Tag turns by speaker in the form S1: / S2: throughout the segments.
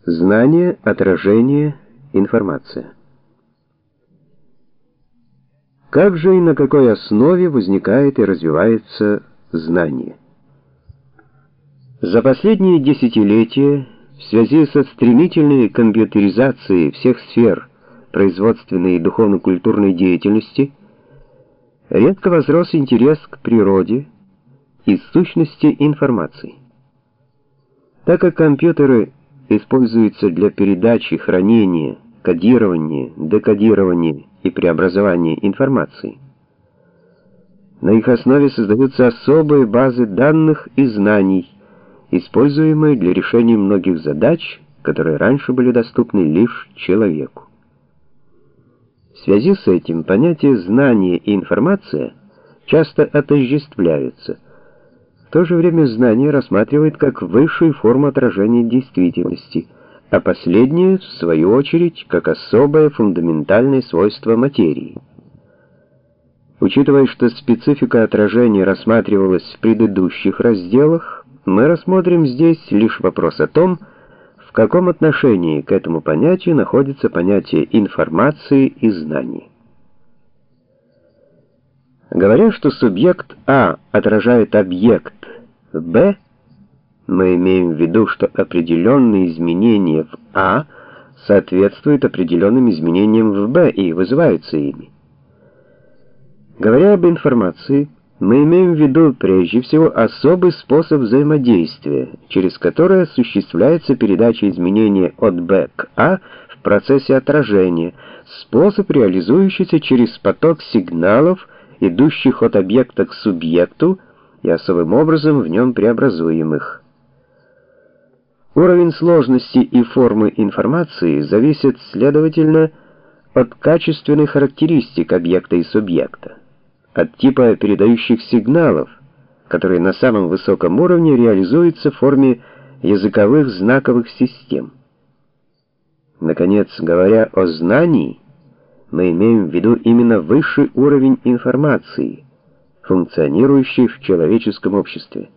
S1: Знание, отражение, информация. Как же и на какой основе возникает и развивается знание? За последние десятилетия в связи со стремительной компьютеризацией всех сфер производственной и духовно-культурной деятельности резко возрос интерес к природе и сущности информации. Так как компьютеры используются для передачи, хранения, кодирования, декодирования и преобразования информации, на их основе создаются особые базы данных и знаний, используемые для решения многих задач, которые раньше были доступны лишь человеку. В связи с этим понятия знания и информация часто отождествляются. В то же время знание рассматривает как высшую форму отражения действительности, а последнее, в свою очередь, как особое фундаментальное свойство материи. Учитывая, что специфика отражения рассматривалась в предыдущих разделах, мы рассмотрим здесь лишь вопрос о том, в каком отношении к этому понятию находится понятие информации и знания. Говоря, что субъект А отражает объект Б, мы имеем в виду, что определенные изменения в А соответствуют определенным изменениям в Б и вызываются ими. Говоря об информации, мы имеем в виду прежде всего особый способ взаимодействия, через который осуществляется передача изменения от Б к А в процессе отражения, способ, реализующийся через поток сигналов, идущих от объекта к субъекту и особым образом в нем преобразуемых. Уровень сложности и формы информации зависит, следовательно, от качественных характеристик объекта и субъекта, от типа передающих сигналов, которые на самом высоком уровне реализуются в форме языковых знаковых систем. Наконец, говоря о знании, мы имеем в виду именно высший уровень информации, функционирующий в человеческом обществе.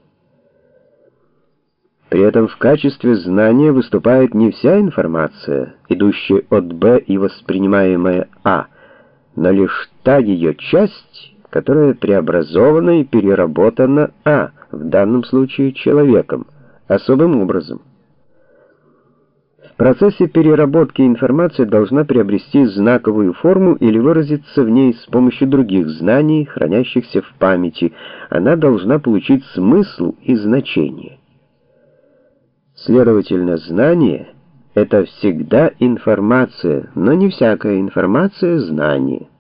S1: При этом в качестве знания выступает не вся информация, идущая от Б и воспринимаемая А, но лишь та ее часть, которая преобразована и переработана А, в данном случае человеком, особым образом. В процессе переработки информация должна приобрести знаковую форму или выразиться в ней с помощью других знаний, хранящихся в памяти. Она должна получить смысл и значение. Следовательно, знание — это всегда информация, но не всякая информация — знание.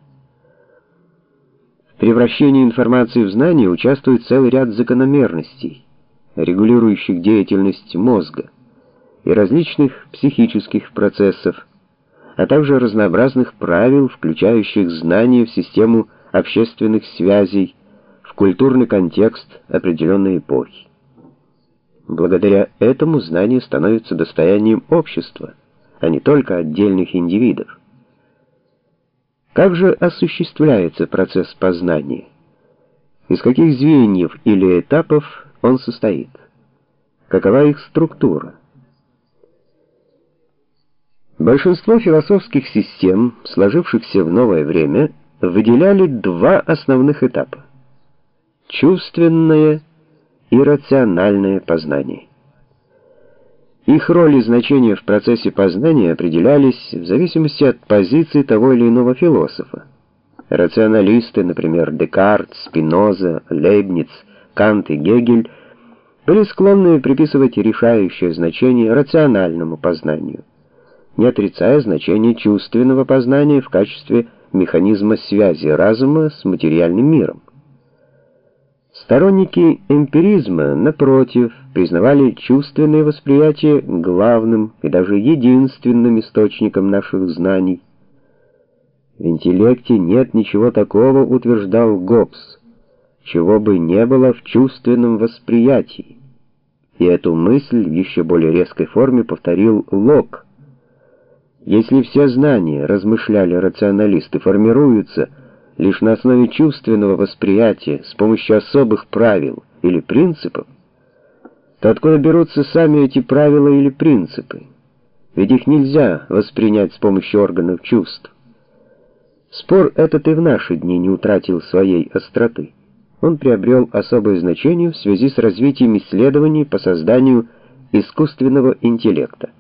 S1: В превращении информации в знание участвует целый ряд закономерностей, регулирующих деятельность мозга, и различных психических процессов, а также разнообразных правил, включающих знания в систему общественных связей, в культурный контекст определенной эпохи. Благодаря этому знание становится достоянием общества, а не только отдельных индивидов. Как же осуществляется процесс познания? Из каких звеньев или этапов он состоит? Какова их структура? Большинство философских систем, сложившихся в новое время, выделяли два основных этапа: чувственное и рациональное познание. Их роль и значение в процессе познания определялись в зависимости от позиции того или иного философа. Рационалисты, например, Декарт, Спиноза, Лейбниц, Кант и Гегель, были склонны приписывать решающее значение рациональному познанию, не отрицая значение чувственного познания в качестве механизма связи разума с материальным миром. Сторонники эмпиризма, напротив, признавали чувственное восприятие главным и даже единственным источником наших знаний. В интеллекте нет ничего такого, утверждал Гоббс, чего бы не было в чувственном восприятии. И эту мысль в еще более резкой форме повторил Локк. Если все знания, размышляли рационалисты, формируются лишь на основе чувственного восприятия с помощью особых правил или принципов, то откуда берутся сами эти правила или принципы? ведь их нельзя воспринять с помощью органов чувств. Спор этот и в наши дни не утратил своей остроты. Он приобрел особое значение в связи с развитием исследований по созданию искусственного интеллекта.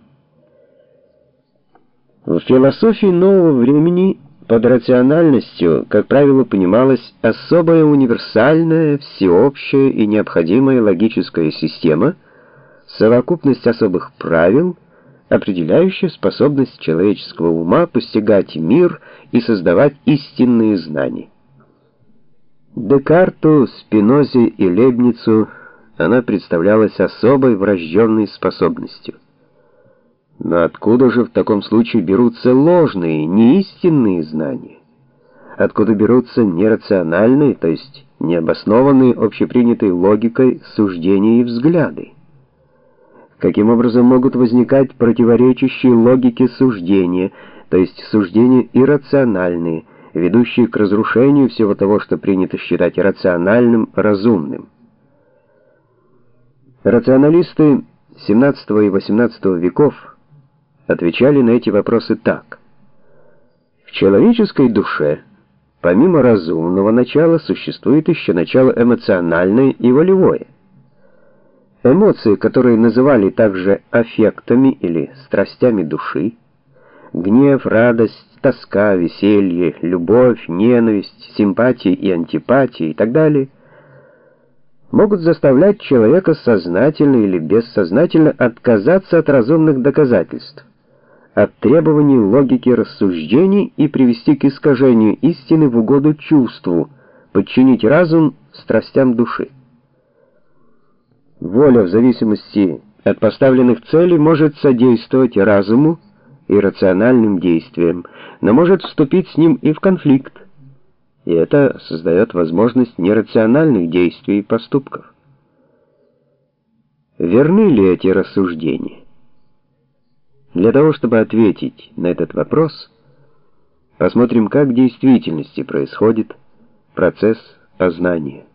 S1: В философии нового времени под рациональностью, как правило, понималась особая универсальная, всеобщая и необходимая логическая система, совокупность особых правил, определяющая способность человеческого ума постигать мир и создавать истинные знания. Декарту, Спинозе и Лейбницу она представлялась особой врожденной способностью. Но откуда же в таком случае берутся ложные, неистинные знания? Откуда берутся нерациональные, то есть необоснованные общепринятой логикой суждения и взгляды? Каким образом могут возникать противоречащие логике суждения, то есть суждения иррациональные, ведущие к разрушению всего того, что принято считать рациональным, разумным? Рационалисты XVII и XVIII веков отвечали на эти вопросы так. В человеческой душе, помимо разумного начала, существует еще начало эмоциональное и волевое. Эмоции, которые называли также аффектами или страстями души, гнев, радость, тоска, веселье, любовь, ненависть, симпатии и антипатии и так далее, могут заставлять человека сознательно или бессознательно отказаться от разумных доказательств, от требований логики рассуждений и привести к искажению истины в угоду чувству, подчинить разум страстям души. Воля в зависимости от поставленных целей может содействовать разуму и рациональным действиям, но может вступить с ним и в конфликт, и это создает возможность нерациональных действий и поступков. Верны ли эти рассуждения? Для того, чтобы ответить на этот вопрос, посмотрим, как в действительности происходит процесс познания.